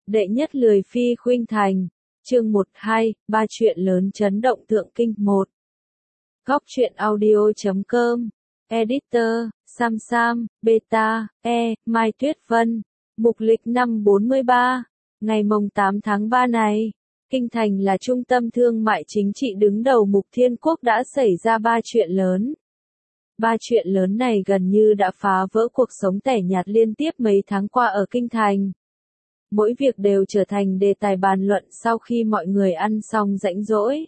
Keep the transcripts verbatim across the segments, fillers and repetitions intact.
Đệ nhất lười phi khuynh thành. Chương một hai, ba chuyện lớn chấn động thượng kinh. một. Góc truyện audio chấm com. Editor, Sam Sam, Beta, E, Mai Tuyết Vân. Mục lịch năm bốn mươi ba. Ngày mồng tám tháng ba này, Kinh Thành là trung tâm thương mại chính trị đứng đầu Mục Thiên Quốc đã xảy ra ba chuyện lớn. Ba chuyện lớn này gần như đã phá vỡ cuộc sống tẻ nhạt liên tiếp mấy tháng qua ở Kinh Thành. Mỗi việc đều trở thành đề tài bàn luận sau khi mọi người ăn xong rãnh rỗi.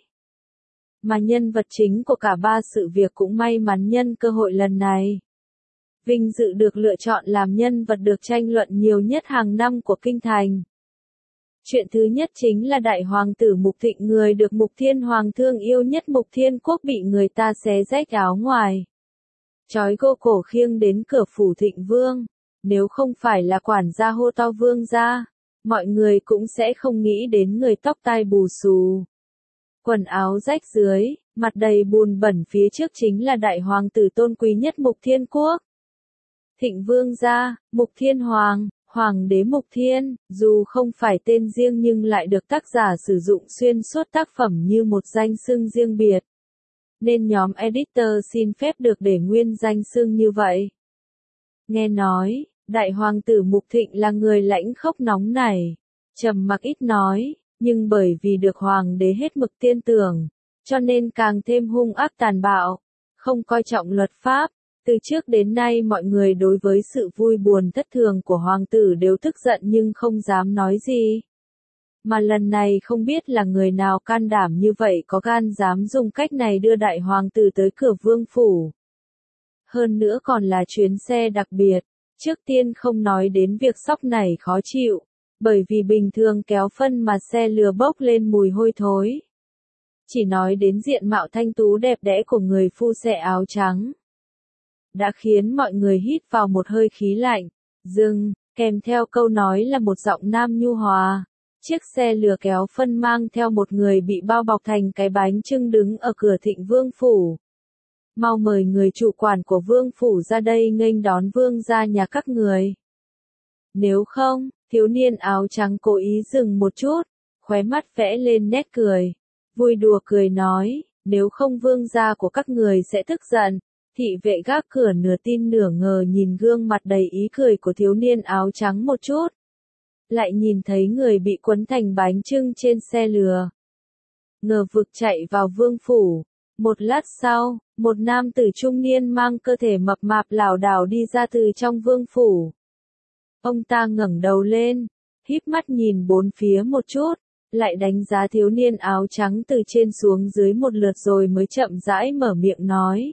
Mà nhân vật chính của cả ba sự việc cũng may mắn nhân cơ hội lần này. Vinh dự được lựa chọn làm nhân vật được tranh luận nhiều nhất hàng năm của Kinh Thành. Chuyện thứ nhất chính là đại hoàng tử Mục Thịnh, người được Mục Thiên Hoàng thương yêu nhất Mục Thiên Quốc, bị người ta xé rách áo ngoài, trói gô cổ khiêng đến cửa phủ Thịnh Vương. Nếu không phải là quản gia hô to vương gia, mọi người cũng sẽ không nghĩ đến người tóc tai bù xù, quần áo rách dưới, mặt đầy bùn bẩn phía trước chính là đại hoàng tử tôn quý nhất Mục Thiên Quốc. Thịnh Vương gia, Mục Thiên Hoàng, Hoàng đế Mục Thiên, dù không phải tên riêng nhưng lại được tác giả sử dụng xuyên suốt tác phẩm như một danh xưng riêng biệt, nên nhóm editor xin phép được để nguyên danh xưng như vậy. Nghe nói, đại hoàng tử Mục Thịnh là người lãnh khốc nóng nảy, trầm mặc ít nói, nhưng bởi vì được hoàng đế hết mực tin tưởng, cho nên càng thêm hung ác tàn bạo, không coi trọng luật pháp. Từ trước đến nay mọi người đối với sự vui buồn thất thường của hoàng tử đều tức giận nhưng không dám nói gì. Mà lần này không biết là người nào can đảm như vậy có gan dám dùng cách này đưa đại hoàng tử tới cửa vương phủ. Hơn nữa còn là chuyến xe đặc biệt. Trước tiên không nói đến việc sóc này khó chịu, bởi vì bình thường kéo phân mà xe lừa bốc lên mùi hôi thối. Chỉ nói đến diện mạo thanh tú đẹp đẽ của người phu xe áo trắng, đã khiến mọi người hít vào một hơi khí lạnh. Dừng, kèm theo câu nói là một giọng nam nhu hòa. Chiếc xe lừa kéo phân mang theo một người bị bao bọc thành cái bánh chưng đứng ở cửa Thịnh Vương phủ. Mau mời người chủ quản của vương phủ ra đây nghênh đón vương gia nhà các người. Nếu không, thiếu niên áo trắng cố ý dừng một chút, khóe mắt vẽ lên nét cười, vui đùa cười nói, nếu không vương gia của các người sẽ tức giận. Thị vệ gác cửa nửa tin nửa ngờ nhìn gương mặt đầy ý cười của thiếu niên áo trắng một chút, lại nhìn thấy người bị quấn thành bánh chưng trên xe lừa, ngờ vực chạy vào vương phủ. Một lát sau, một nam tử trung niên mang cơ thể mập mạp lảo đảo đi ra từ trong vương phủ. Ông ta ngẩng đầu lên, híp mắt nhìn bốn phía một chút, lại đánh giá thiếu niên áo trắng từ trên xuống dưới một lượt rồi mới chậm rãi mở miệng nói.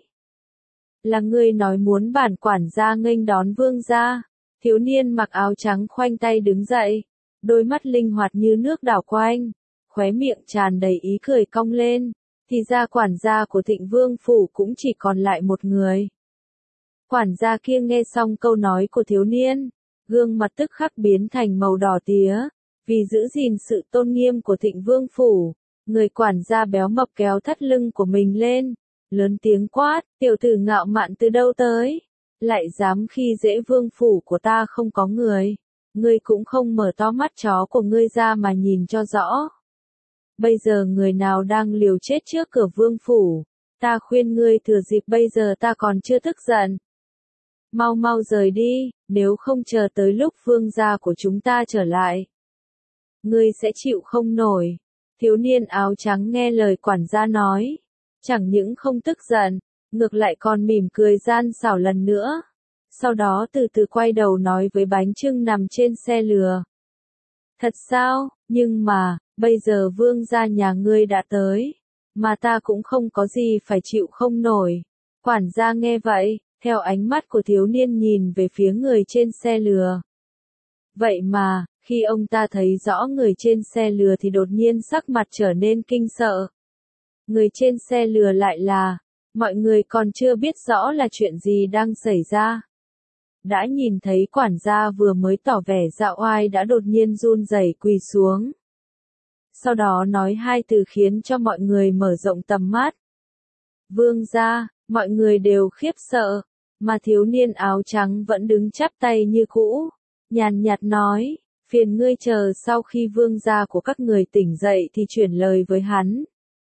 Là ngươi nói muốn bản quản gia nghênh đón vương gia. Thiếu niên mặc áo trắng khoanh tay đứng dậy, đôi mắt linh hoạt như nước đảo quanh, khóe miệng tràn đầy ý cười cong lên. Thì ra quản gia của Thịnh Vương phủ cũng chỉ còn lại một người. Quản gia kia nghe xong câu nói của thiếu niên, gương mặt tức khắc biến thành màu đỏ tía, vì giữ gìn sự tôn nghiêm của Thịnh Vương phủ, người quản gia béo mập kéo thắt lưng của mình lên, lớn tiếng quát, tiểu tử ngạo mạn từ đâu tới, lại dám khi dễ vương phủ của ta không có người, ngươi cũng không mở to mắt chó của ngươi ra mà nhìn cho rõ. Bây giờ người nào đang liều chết trước cửa vương phủ, ta khuyên ngươi thừa dịp bây giờ ta còn chưa tức giận, mau mau rời đi, nếu không chờ tới lúc vương gia của chúng ta trở lại, ngươi sẽ chịu không nổi. Thiếu niên áo trắng nghe lời quản gia nói, chẳng những không tức giận, ngược lại còn mỉm cười gian xảo lần nữa. Sau đó từ từ quay đầu nói với bánh chưng nằm trên xe lừa. Thật sao, nhưng mà, bây giờ vương gia nhà ngươi đã tới, mà ta cũng không có gì phải chịu không nổi. Quản gia nghe vậy, theo ánh mắt của thiếu niên nhìn về phía người trên xe lừa. Vậy mà, khi ông ta thấy rõ người trên xe lừa thì đột nhiên sắc mặt trở nên kinh sợ. Người trên xe lừa lại là, mọi người còn chưa biết rõ là chuyện gì đang xảy ra. Đã nhìn thấy quản gia vừa mới tỏ vẻ dạo oai đã đột nhiên run rẩy quỳ xuống. Sau đó nói hai từ khiến cho mọi người mở rộng tầm mắt. Vương gia, mọi người đều khiếp sợ, mà thiếu niên áo trắng vẫn đứng chắp tay như cũ, nhàn nhạt nói, Phiền ngươi chờ sau khi vương gia của các người tỉnh dậy thì chuyển lời với hắn.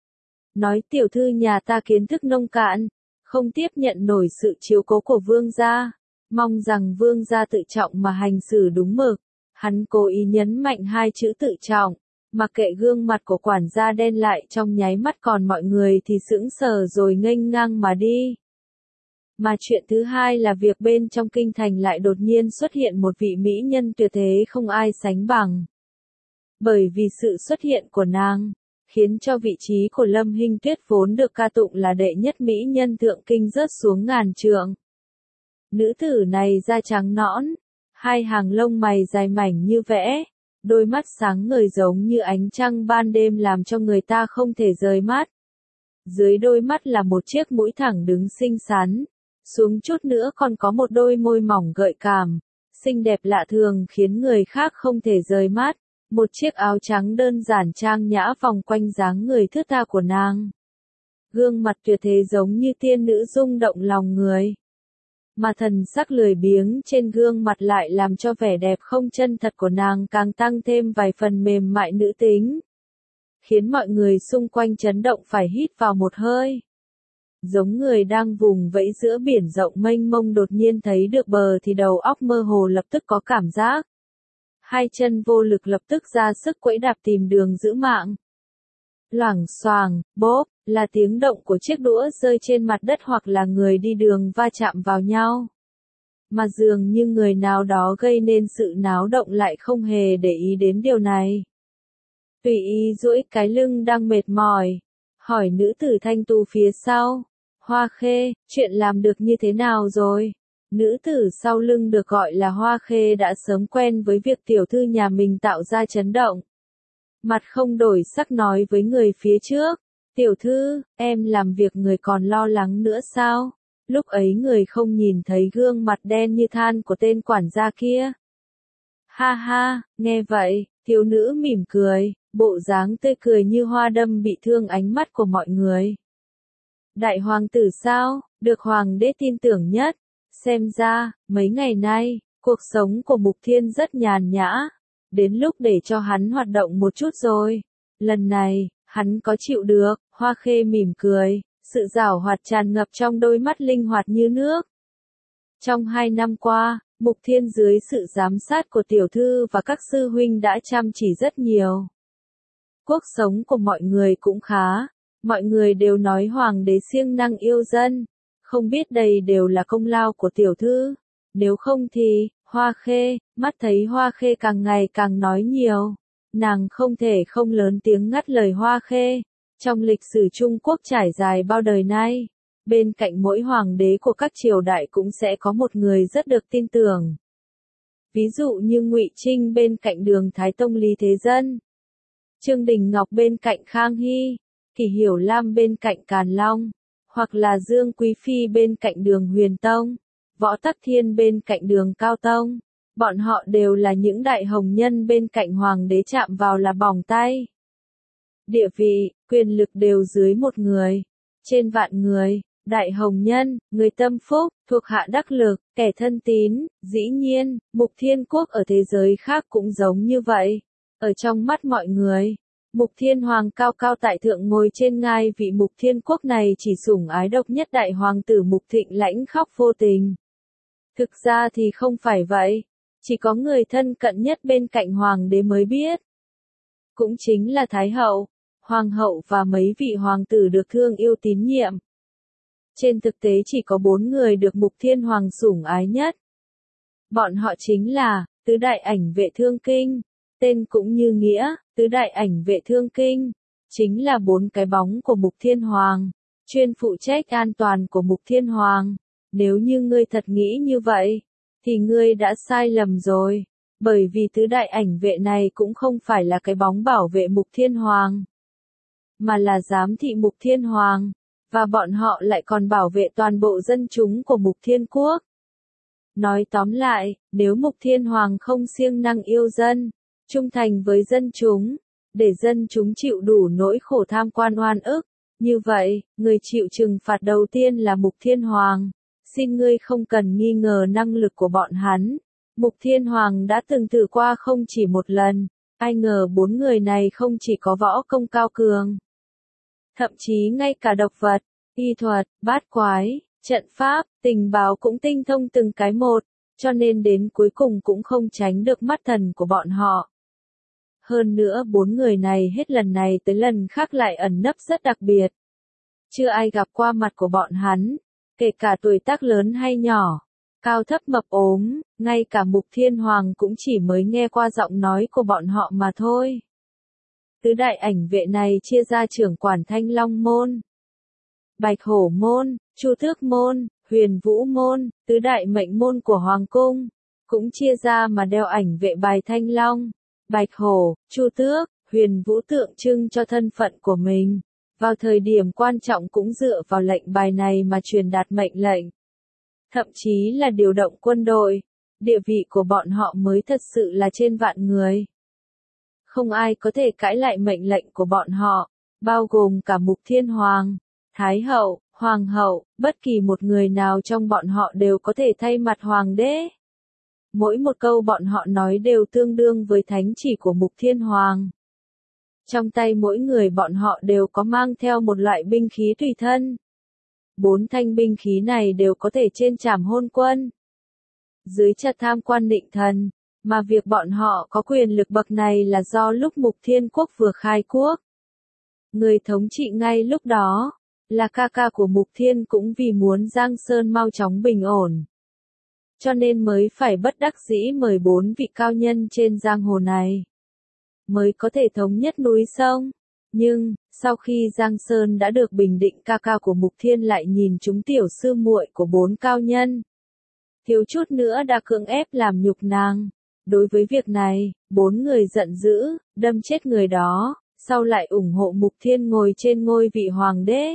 Nói tiểu thư nhà ta kiến thức nông cạn, không tiếp nhận nổi sự chiếu cố của vương gia. Mong rằng vương gia tự trọng mà hành xử đúng mực. Hắn cố ý nhấn mạnh hai chữ tự trọng, mặc kệ gương mặt của quản gia đen lại trong nháy mắt, còn mọi người thì sững sờ rồi nghênh ngang mà đi. Mà chuyện thứ hai là việc bên trong kinh thành lại đột nhiên xuất hiện một vị mỹ nhân tuyệt thế không ai sánh bằng. Bởi vì sự xuất hiện của nàng, khiến cho vị trí của Lâm Hinh Tuyết vốn được ca tụng là đệ nhất mỹ nhân thượng kinh rớt xuống ngàn trượng. Nữ tử này da trắng nõn, hai hàng lông mày dài mảnh như vẽ, đôi mắt sáng ngời giống như ánh trăng ban đêm làm cho người ta không thể rời mắt. Dưới đôi mắt là một chiếc mũi thẳng đứng xinh xắn, xuống chút nữa còn có một đôi môi mỏng gợi cảm, xinh đẹp lạ thường khiến người khác không thể rời mắt. Một chiếc áo trắng đơn giản trang nhã vòng quanh dáng người thướt tha của nàng. Gương mặt tuyệt thế giống như tiên nữ rung động lòng người. Mà thần sắc lười biếng trên gương mặt lại làm cho vẻ đẹp không chân thật của nàng càng tăng thêm vài phần mềm mại nữ tính. Khiến mọi người xung quanh chấn động phải hít vào một hơi. Giống người đang vùng vẫy giữa biển rộng mênh mông đột nhiên thấy được bờ thì đầu óc mơ hồ lập tức có cảm giác. Hai chân vô lực lập tức ra sức quẫy đạp tìm đường giữ mạng. Loảng xoàng, bốp, là tiếng động của chiếc đũa rơi trên mặt đất hoặc là người đi đường va chạm vào nhau. Mà dường như người nào đó gây nên sự náo động lại không hề để ý đến điều này. Tùy ý duỗi cái lưng đang mệt mỏi, hỏi nữ tử thanh tu phía sau. Hoa Khê, chuyện làm được như thế nào rồi? Nữ tử sau lưng được gọi là Hoa Khê đã sớm quen với việc tiểu thư nhà mình tạo ra chấn động. Mặt không đổi sắc nói với người phía trước, tiểu thư, em làm việc người còn lo lắng nữa sao? Lúc ấy người không nhìn thấy gương mặt đen như than của tên quản gia kia. Ha ha, nghe vậy, thiếu nữ mỉm cười, bộ dáng tươi cười như hoa đâm bị thương ánh mắt của mọi người. Đại hoàng tử sao, được hoàng đế tin tưởng nhất. Xem ra, mấy ngày nay, cuộc sống của Mục Thiên rất nhàn nhã. Đến lúc để cho hắn hoạt động một chút rồi. Lần này, hắn có chịu được. Hoa Khê mỉm cười, sự giảo hoạt tràn ngập trong đôi mắt linh hoạt như nước. Trong hai năm qua, Mục Thiên dưới sự giám sát của tiểu thư và các sư huynh đã chăm chỉ rất nhiều. Cuộc sống của mọi người cũng khá. Mọi người đều nói hoàng đế siêng năng yêu dân. Không biết đây đều là công lao của tiểu thư. Nếu không thì, Hoa Khê, mắt thấy Hoa Khê càng ngày càng nói nhiều. Nàng không thể không lớn tiếng ngắt lời Hoa Khê. Trong lịch sử Trung Quốc trải dài bao đời nay, bên cạnh mỗi hoàng đế của các triều đại cũng sẽ có một người rất được tin tưởng. Ví dụ như Ngụy Trinh bên cạnh Đường Thái Tông Lý Thế Dân, Trương Đình Ngọc bên cạnh Khang Hy, Kỷ Hiểu Lam bên cạnh Càn Long, hoặc là Dương Quý Phi bên cạnh Đường Huyền Tông, Võ Tắc Thiên bên cạnh Đường Cao Tông. Bọn họ đều là những đại hồng nhân bên cạnh hoàng đế chạm vào là bỏng tay. Địa vị, quyền lực đều dưới một người, trên vạn người, đại hồng nhân, người tâm phúc, thuộc hạ đắc lực, kẻ thân tín. Dĩ nhiên, Mục Thiên Quốc ở thế giới khác cũng giống như vậy. Ở trong mắt mọi người, Mục Thiên Hoàng cao cao tại thượng ngồi trên ngai vị Mục Thiên Quốc này chỉ sủng ái độc nhất đại hoàng tử Mục Thịnh lãnh khóc vô tình. Thực ra thì không phải vậy, chỉ có người thân cận nhất bên cạnh hoàng đế mới biết. Cũng chính là Thái hậu, Hoàng hậu và mấy vị hoàng tử được thương yêu tín nhiệm. Trên thực tế chỉ có bốn người được Mục Thiên Hoàng sủng ái nhất. Bọn họ chính là, tứ đại ảnh vệ thương kinh, tên cũng như nghĩa, tứ đại ảnh vệ thương kinh, chính là bốn cái bóng của Mục Thiên Hoàng, chuyên phụ trách an toàn của Mục Thiên Hoàng. Nếu như ngươi thật nghĩ như vậy, thì ngươi đã sai lầm rồi, bởi vì tứ đại ảnh vệ này cũng không phải là cái bóng bảo vệ Mục Thiên Hoàng, mà là giám thị Mục Thiên Hoàng, và bọn họ lại còn bảo vệ toàn bộ dân chúng của Mục Thiên Quốc. Nói tóm lại, nếu Mục Thiên Hoàng không siêng năng yêu dân, trung thành với dân chúng, để dân chúng chịu đủ nỗi khổ tham quan oan ức, như vậy, người chịu trừng phạt đầu tiên là Mục Thiên Hoàng. Xin ngươi không cần nghi ngờ năng lực của bọn hắn, Mục Thiên Hoàng đã từng thử qua không chỉ một lần, ai ngờ bốn người này không chỉ có võ công cao cường. Thậm chí ngay cả độc vật, y thuật, bát quái, trận pháp, tình báo cũng tinh thông từng cái một, cho nên đến cuối cùng cũng không tránh được mắt thần của bọn họ. Hơn nữa bốn người này hết lần này tới lần khác lại ẩn nấp rất đặc biệt. Chưa ai gặp qua mặt của bọn hắn, kể cả tuổi tác lớn hay nhỏ, cao thấp mập ốm, ngay cả Mục Thiên Hoàng cũng chỉ mới nghe qua giọng nói của bọn họ mà thôi. Tứ đại ảnh vệ này chia ra trưởng quản Thanh Long Môn, Bạch Hổ Môn, Chu Tước Môn, Huyền Vũ Môn, tứ đại mệnh môn của Hoàng Cung, cũng chia ra mà đeo ảnh vệ bài Thanh Long, Bạch Hổ, Chu Tước, Huyền Vũ tượng trưng cho thân phận của mình. Vào thời điểm quan trọng cũng dựa vào lệnh bài này mà truyền đạt mệnh lệnh. Thậm chí là điều động quân đội, địa vị của bọn họ mới thật sự là trên vạn người. Không ai có thể cãi lại mệnh lệnh của bọn họ, bao gồm cả Mục Thiên Hoàng, Thái Hậu, Hoàng Hậu, bất kỳ một người nào trong bọn họ đều có thể thay mặt Hoàng đế. Mỗi một câu bọn họ nói đều tương đương với thánh chỉ của Mục Thiên Hoàng. Trong tay mỗi người bọn họ đều có mang theo một loại binh khí tùy thân. Bốn thanh binh khí này đều có thể trên trảm hôn quân. Dưới chặt tham quan định thần, mà việc bọn họ có quyền lực bậc này là do lúc Mục Thiên Quốc vừa khai quốc. Người thống trị ngay lúc đó, là ca ca của Mục Thiên cũng vì muốn Giang Sơn mau chóng bình ổn. Cho nên mới phải bất đắc dĩ mời bốn vị cao nhân trên giang hồ này. Mới có thể thống nhất núi sông. Nhưng, sau khi Giang Sơn đã được bình định, ca ca của Mục Thiên lại nhìn chúng tiểu sư muội của bốn cao nhân. Thiếu chút nữa đã cưỡng ép làm nhục nàng. Đối với việc này, bốn người giận dữ, đâm chết người đó, sau lại ủng hộ Mục Thiên ngồi trên ngôi vị hoàng đế.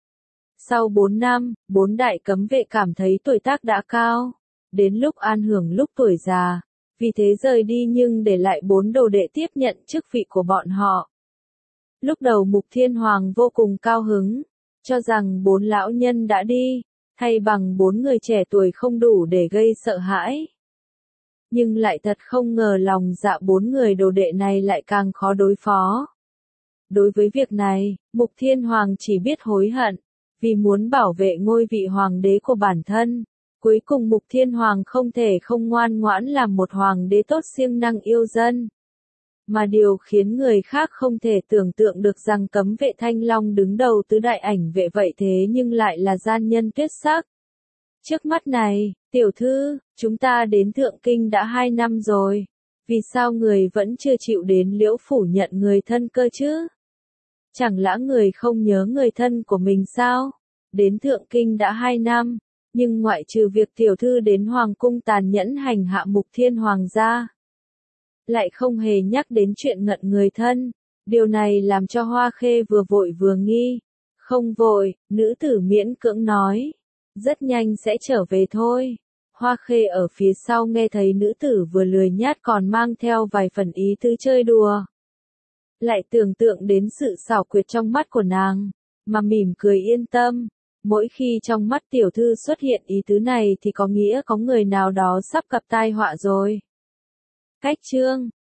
Sau bốn năm, bốn đại cấm vệ cảm thấy tuổi tác đã cao, đến lúc an hưởng lúc tuổi già, vì thế rời đi nhưng để lại bốn đồ đệ tiếp nhận chức vị của bọn họ. Lúc đầu Mục Thiên Hoàng vô cùng cao hứng, cho rằng bốn lão nhân đã đi, thay bằng bốn người trẻ tuổi không đủ để gây sợ hãi. Nhưng lại thật không ngờ lòng dạ bốn người đồ đệ này lại càng khó đối phó. Đối với việc này, Mục Thiên Hoàng chỉ biết hối hận, vì muốn bảo vệ ngôi vị hoàng đế của bản thân. Cuối cùng Mục Thiên Hoàng không thể không ngoan ngoãn làm một hoàng đế tốt siêng năng yêu dân. Mà điều khiến người khác không thể tưởng tượng được rằng cấm vệ Thanh Long đứng đầu tứ đại ảnh vệ vậy thế nhưng lại là gian nhân tuyệt sắc. Trước mắt này, tiểu thư, chúng ta đến Thượng Kinh đã hai năm rồi. Vì sao người vẫn chưa chịu đến Liễu Phủ nhận người thân cơ chứ? Chẳng lẽ người không nhớ người thân của mình sao? Đến Thượng Kinh đã hai năm. Nhưng ngoại trừ việc tiểu thư đến Hoàng Cung tàn nhẫn hành hạ Mục Thiên Hoàng gia, lại không hề nhắc đến chuyện ngận người thân. Điều này làm cho Hoa Khê vừa vội vừa nghi. Không vội, nữ tử miễn cưỡng nói. Rất nhanh sẽ trở về thôi. Hoa Khê ở phía sau nghe thấy nữ tử vừa lười nhát còn mang theo vài phần ý tứ chơi đùa. Lại tưởng tượng đến sự xảo quyệt trong mắt của nàng, mà mỉm cười yên tâm. Mỗi khi trong mắt tiểu thư xuất hiện ý tứ này thì có nghĩa có người nào đó sắp gặp tai họa rồi. Cách chương